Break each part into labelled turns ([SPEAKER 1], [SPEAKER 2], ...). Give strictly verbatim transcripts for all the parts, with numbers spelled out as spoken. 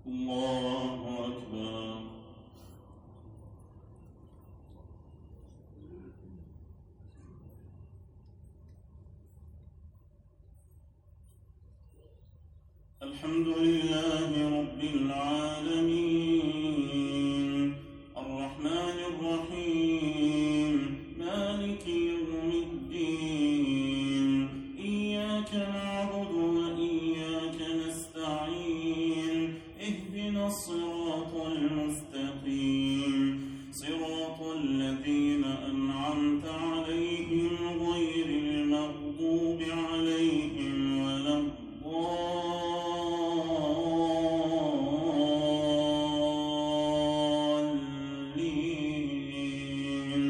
[SPEAKER 1] الله أكبر. الحمد لله رب العالمين الرحمن الرحيم مالك يوم الدين إياك نعبد وإياك نستعين اهدنا الصراط المستقيم صراط الذين أنعمت عليهم غير المغضوب عليهم ولا الضالين.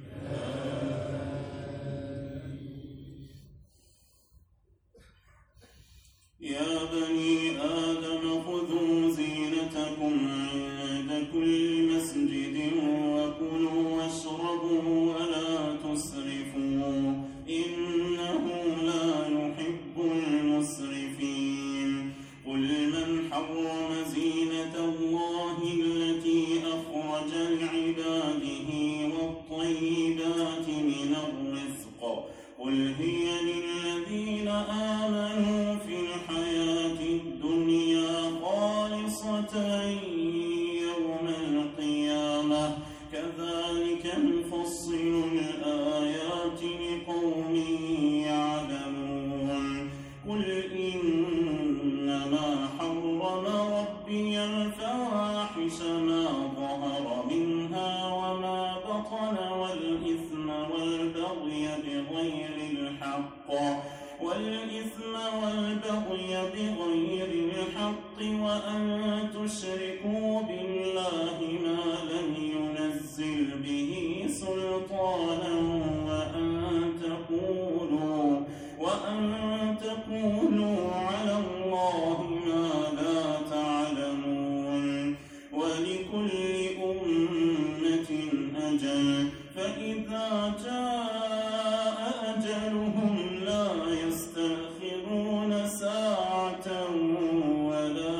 [SPEAKER 1] يا بني آدم خذوا زينتكم عند كل مسجد وكلوا واشربوا ولا تسرفوا إنه لا يحب المسرفين. قل من حرم زينة الله التي أخرج لعباده والطيبات من الرزق قل هي للذين آمنوا في الحياة الدنيا خالصة يوم القيامة كذلك نفصل الآيات لقوم يعلمون. قل إنما حرم ربي الفواحش ما ظهر منها وما بطن والإثم والبغي بغير الحق والإثم والبغي بغير الحق وأن تشركوا بالله ما لم ينزل به سلطانا وأن تقولوا وأن تقولوا على الله ما لا تعلمون. ولكل أمة أجل فإذا جاء أجلهم لا يستأخرون ساعة ولا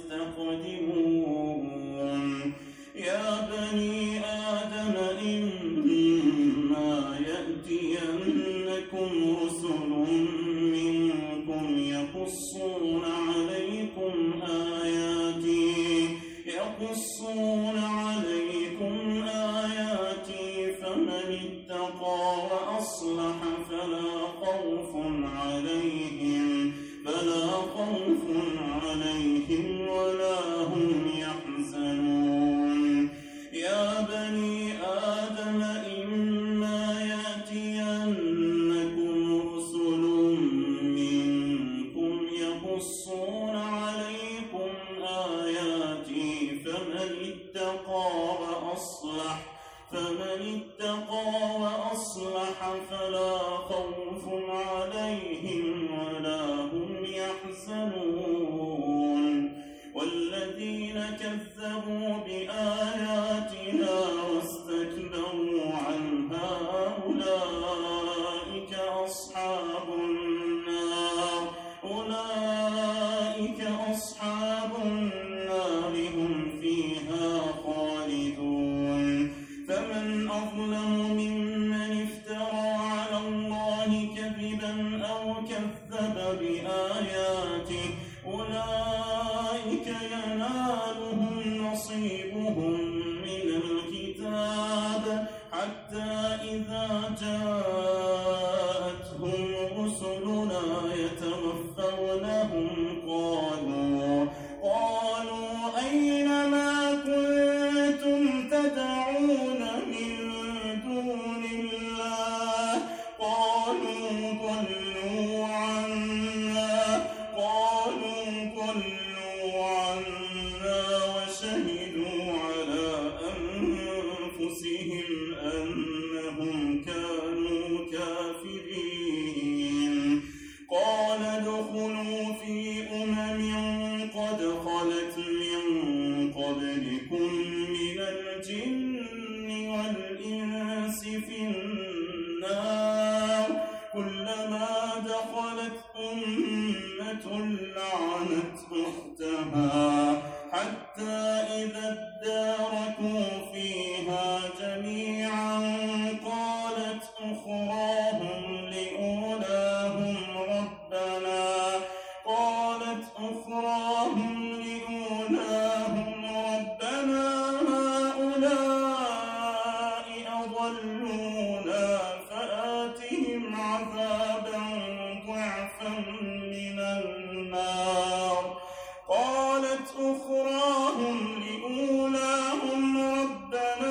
[SPEAKER 1] يستقدمون. يا بني آدم إما يأتينكم رسل منكم يقصون عليكم آياتي يقصون عليكم آياتي فمن اتقى وأصلح فلا خوف عليهم فلا خوف عليهم ولا هم يحزنون. يا بني آدم إما يأتينكم رسل منكم يقصون عليكم آياتي فمن اتقى وأصلح فمن اتقى وأصلح فلا خوف عليهم ولا هم يحزنون. والذين كذبوا بآياتنا واستكبروا عنها أولئك أصحاب النار أولئك أصحاب النار هم فيها خالدون. فمن أظلم ممن افترى على الله كذبا أو كذب بآياته أولئك ينالهم نصيبهم أضلونا فآتهم عذابا ضعفا من النار. قالت أخراهم لأولاهم ربنا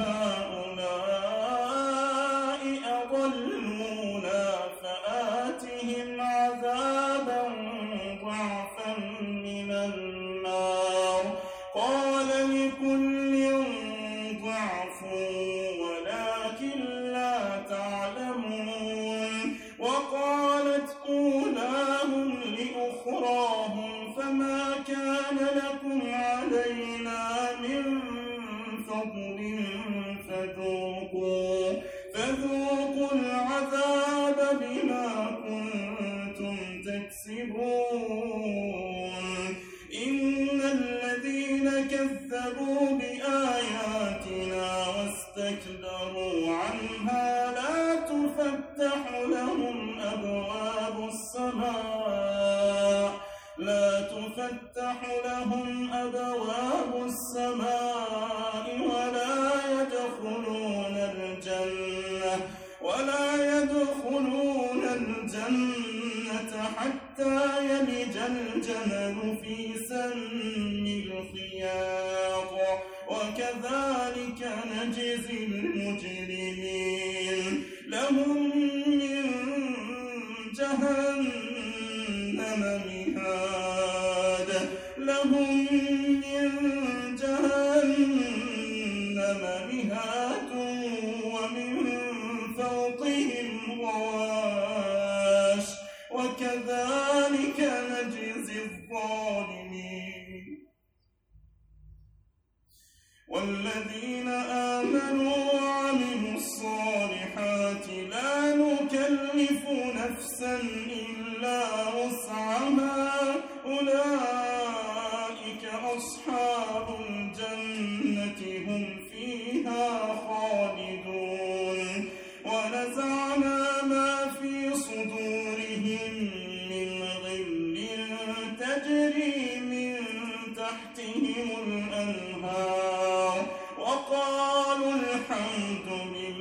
[SPEAKER 1] هؤلاء أضلونا فآتهم عذابا ضعفا من النار. قال لكل ضعف ولكن لا تعلمون. وقالت أولاهم لأخراهم فما كان لكم علينا من فضل فذوقوا فذوقوا العذاب بما كنتم تكسبون. إن الذين كذبوا بآياتنا واستكبروا عنها لا تفتح لهم أبواب السماء لا تفتح لهم أبواب السماء ولا يدخلون الجنة ولا يدخلون الجنة حتى يلج الجمل في سم الخياط وكذلك نجزي المجرمين. لهم من جهنم مهاد لهم من جهنم مهاد ومن فوقهم غواش وكذلك نجزي الظالمين. والذين آمنوا وعملوا الصالحات لا نكلف نفسا إلا وسعها أولئك أصحاب الجنة هم فيها خالدون. ونزعنا ما في صدورهم من غل تجري من تحتهم الأنهار وقالوا الحمد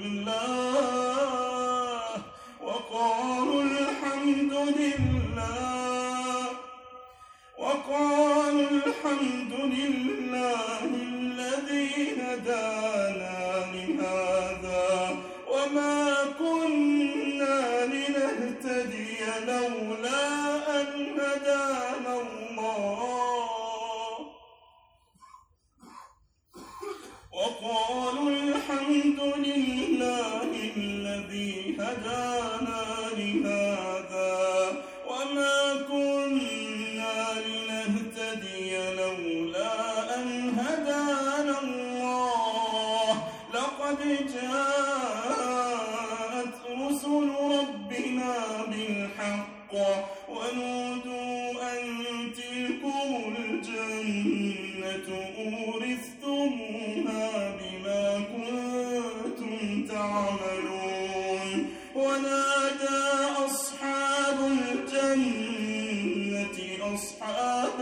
[SPEAKER 1] لله وقالوا الحمد لله وقالوا الحمد لله الذي هدانا لهذا وما كنا لنهتدي لولا أن هدانا الله. وقالوا الحمد لله الذي هدانا لهذا وما كنا لنهتدي لولا أن هدانا الله. لقد جاءت رسل ربنا بالحق ونودوا أن تلكم الجنة أورثتموها بما كنتم تعملون. ونادى أصحاب الجنة أصحاب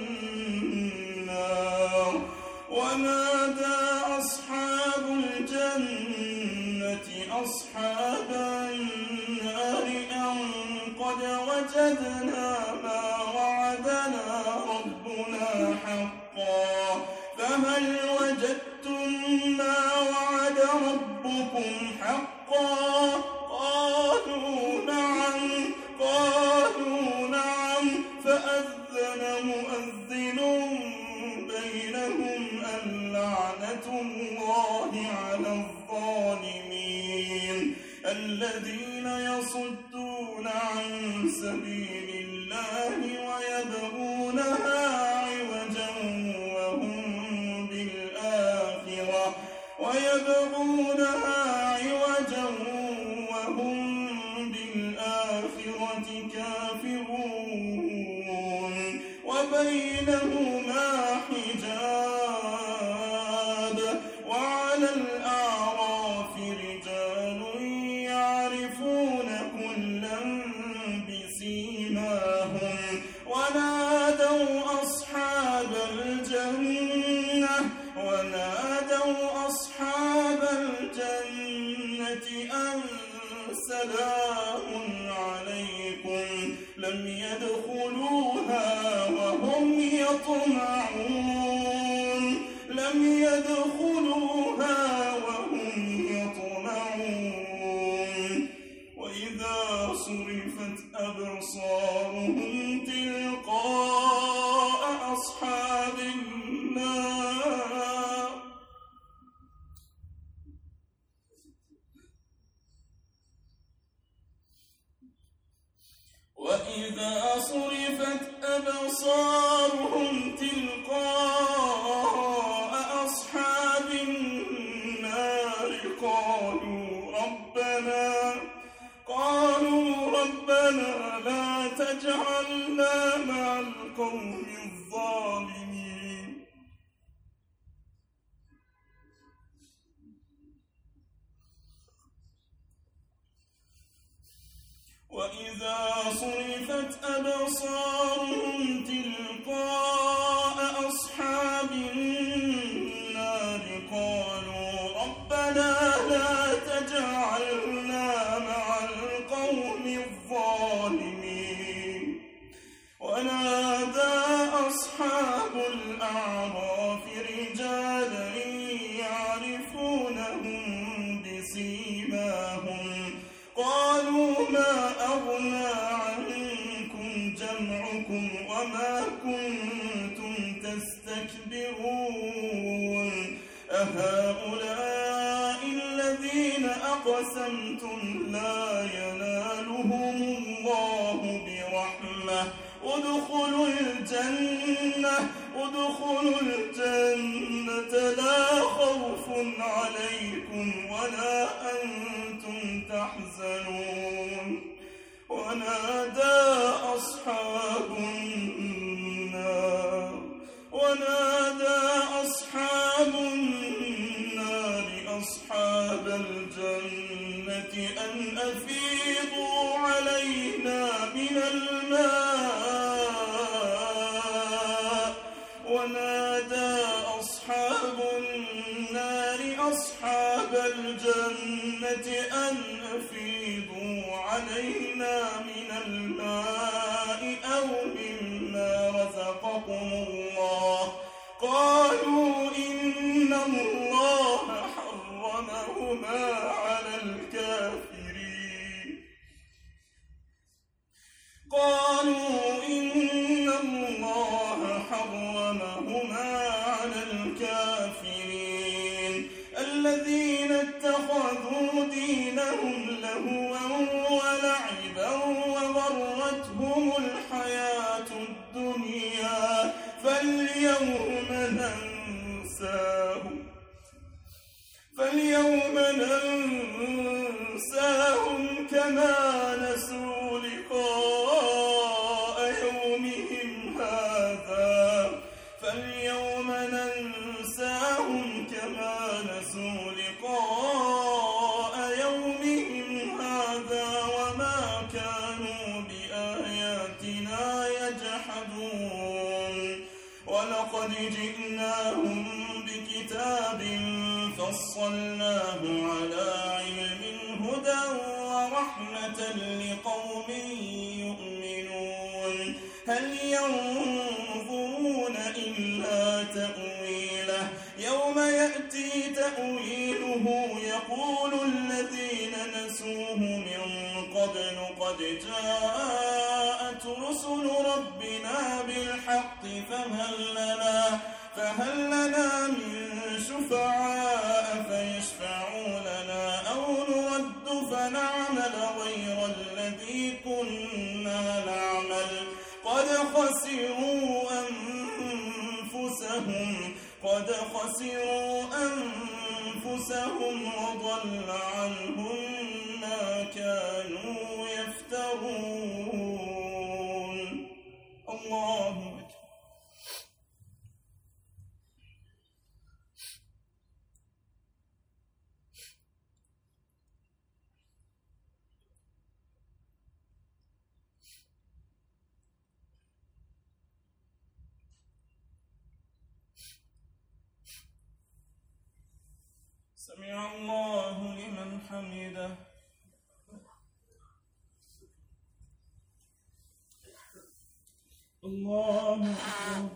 [SPEAKER 1] النار ونادى أصحاب الجنة أصحاب النار أن قد وجدنا ما وعدنا ربنا حقا فهل وجدتم ما وعد ربكم حقا؟ قالوا نعم قالوا نعم فأذن مؤذن بينهم اللعنة الله على الظالمين. الذين يصدون عن سبيل الله ويبغونها عوجا وهم بالآخرة ويبغونها عوجا وهم بالآخرة كافرون وبينهما حجاب. وعلى الأعراف رجال يعرفون كلا بسيماهم ونادوا أصحاب الجنة ونادوا أصحاب الجنة سلام عليكم لم يدخلوها وهم يطمعون لم يدخلوها وهم يطمعون وإذا صرفت أبصارهم تلقاء أصحاب النار وإذا صرفت أبصارهم تلقاء أصحاب النار قالوا ربنا قالوا ربنا لا تجعلنا مع القوم الظالمين وإذا صرفت أبصارهم تلقاء أصحاب النار قالوا ربنا لا تجعلنا مع القوم الظالمين ونادى أصحاب الأعراف رجالا يعرفونهم بسيماهم قالوا ما أغنى عنكم جمعكم وما كنتم تستكبرون أهؤلاء الذين أقسمتم لا ينالهم الله برحمة ادخلوا الجنة ادخلوا الجنة لا خوف عليكم ولا أنتم تحزنون ونادى أصحاب النار ونادى أصحاب النار أصحاب الجنة أن أفيضوا علينا من الماء ونادى أصحاب النار أصحاب الجنة أن أفيضوا علينا من الماء أو مما رزقكم الله قالوا إن الله حرمهما على الكافرين قالوا إن الله حرمهما على الكافرين الذين اتخذوا دينهم لهوا ولعبا وغرتهم الحياة الدنيا فاليوم ننساهم فاليوم ننساهم كما نسوا لقاء يومهم هذا فاليوم ننساهم كما نسوا لقاء يومهم هذا وما كانوا بآياتنا يجحدون ولقد جئناهم بكتاب فصلناه على علم هدى ورحمة لقوم يؤمنون هل ينظرون إلا تأويله يوم يأتي تأويله يقول الذين نسوه من قبل قد جاءت رسل ربنا بالحق فهل لنا فهل لنا من شفعاء فيشفعوا لنا أو نرد فنعمل غير الذي كنا نعمل قد خسروا أنفسهم قد خسروا أنفسهم وضل عنهم ما كانوا يفترون الله أكبر سمع الله لمن حمده الله أكبر.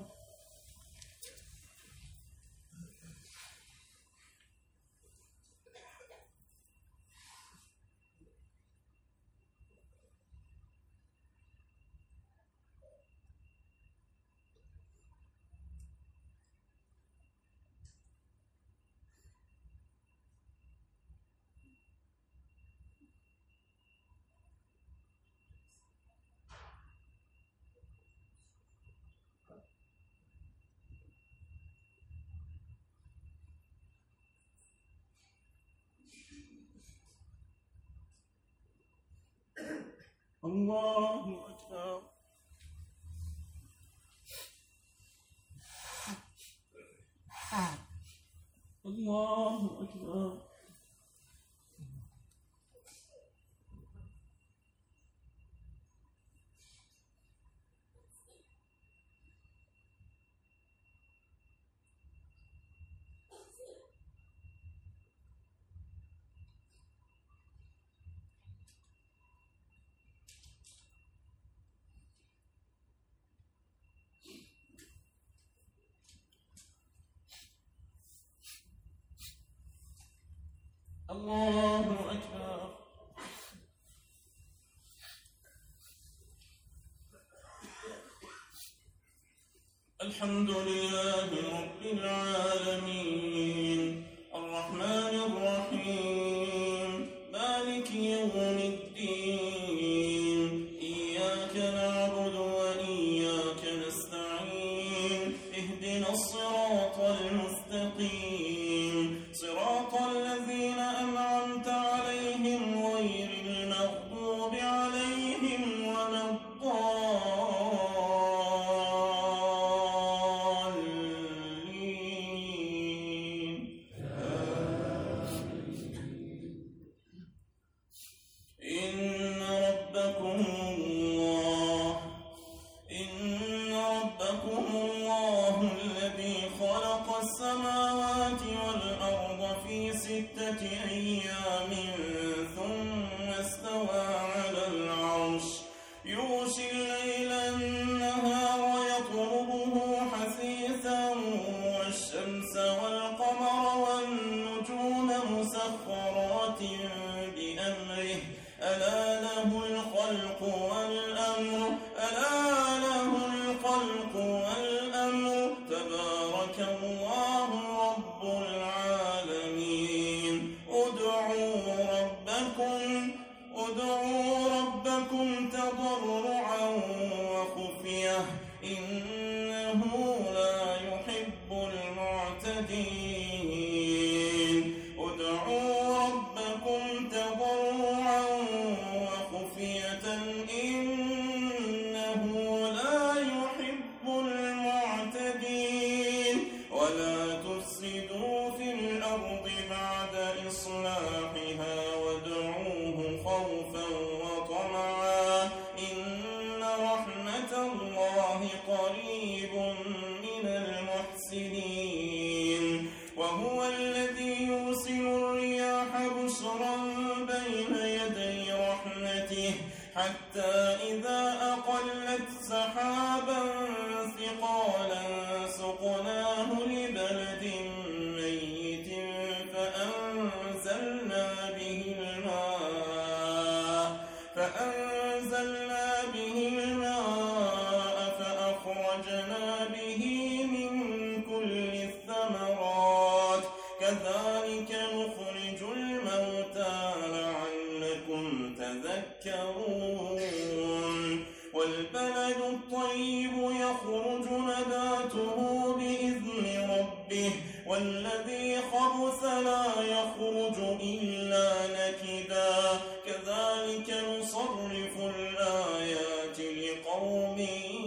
[SPEAKER 1] الله أكبر. الله أكبر. الله أكبر. الحمد لله رب العالمين الرحمن الرحيم مالك يوم الدين إياك نعبد وإياك نستعين اهدنا الصراط المستقيم صراط الذين أنعمت عليهم غير المغضوب عليهم ولا الضالين. إن ربكم الله إن ربكم الله الذي خلق السماوات والأرض في ستة أيام ثم استوى على العرش يغشي الليل النهار يطلبه حثيثا والشمس والقمر والنجوم مسخرات بأمره ألا له الخلق والأمر ألا له الخلق والأمر تبارك الله رب العالمين. ادعوا ربكم ادعوا ربكم تضرعا وخفية إنه لا يحب المعتدين. ادعوا ربكم تضرعا وخفية إنه لا يحب المعتدين. ولا تفسدوا في الأرض بعد إصلاحها وادعوه خوفا وطمعا إن رحمة الله قريب من المحسنين. وهو الذي يرسل الرياح بشرا بين يدي رحمته حتى إذا أقلت سحابا ثقالا سقناه لبلد ميت فأنزلنا به الماء فأنزلنا به الماء فأخرجنا به من كل الثمرات كذلك نخرج الموتى لعلكم تذكرون. والبلد الطيب يخرج نباته بإذن ربه والذي خبث لا يخرج إلا نكدا كذلك نصرف الآيات لقوم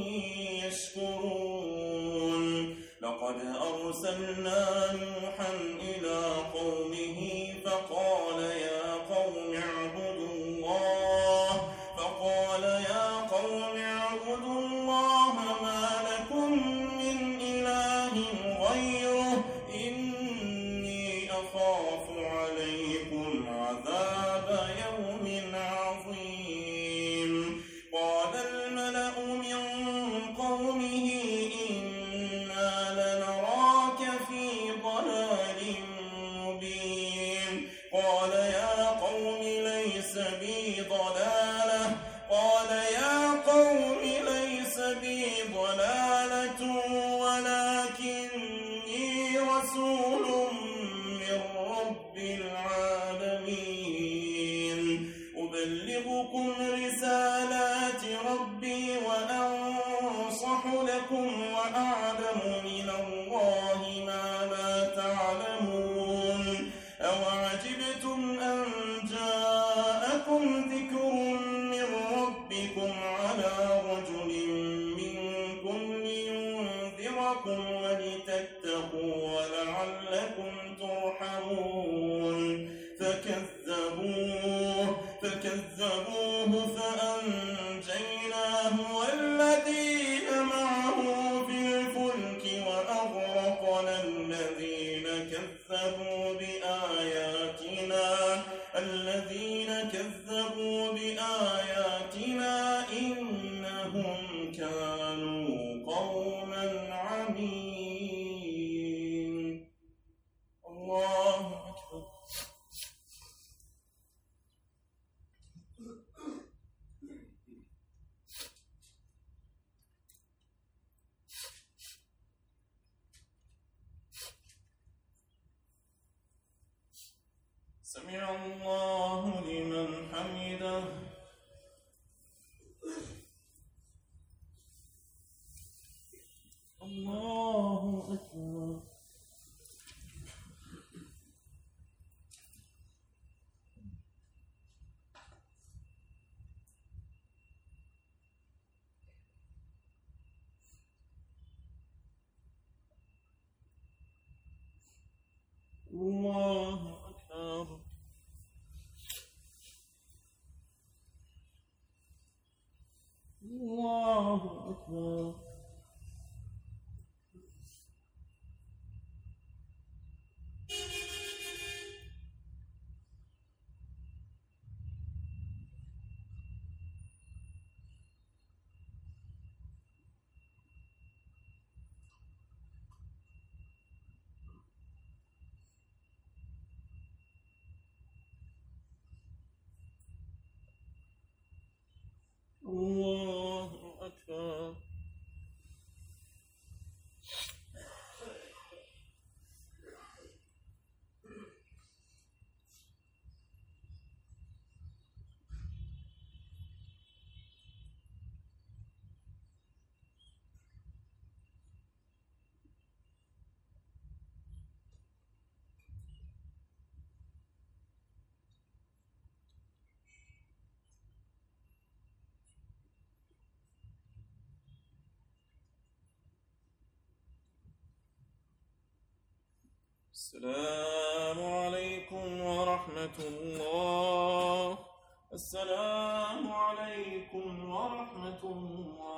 [SPEAKER 1] يشكرون. لقد أرسلنا نوحا إلى قومه فقال يا قوم اعبدوا الله فقال يا قوم اعبدوا الله ما لكم من إله غيره إني أخاف عليكم عذاب يوم عظيم. قال الملأ من قوم أمين أبلغكم رسالات ربي وأنصح لكم وأعلم من الله ما لا تعلمون أوعجبتم أن جاءكم ذكر من ربكم على رجل منكم لينذركم ولتتقوا ولعلكم ترحمون فكذبوه فكذبوه فأنجيناه والذين معه في الفلك وأغرقنا الذين كذبوا بآياتنا الذين كذبوا بآياتنا إنهم كانوا قوما عمين. الله أكبر. سمع الله لمن حمده. الله أكبر. الله أكبر. الله أكبر. الله أكبر. السلام عليكم ورحمة الله. السلام عليكم ورحمة الله.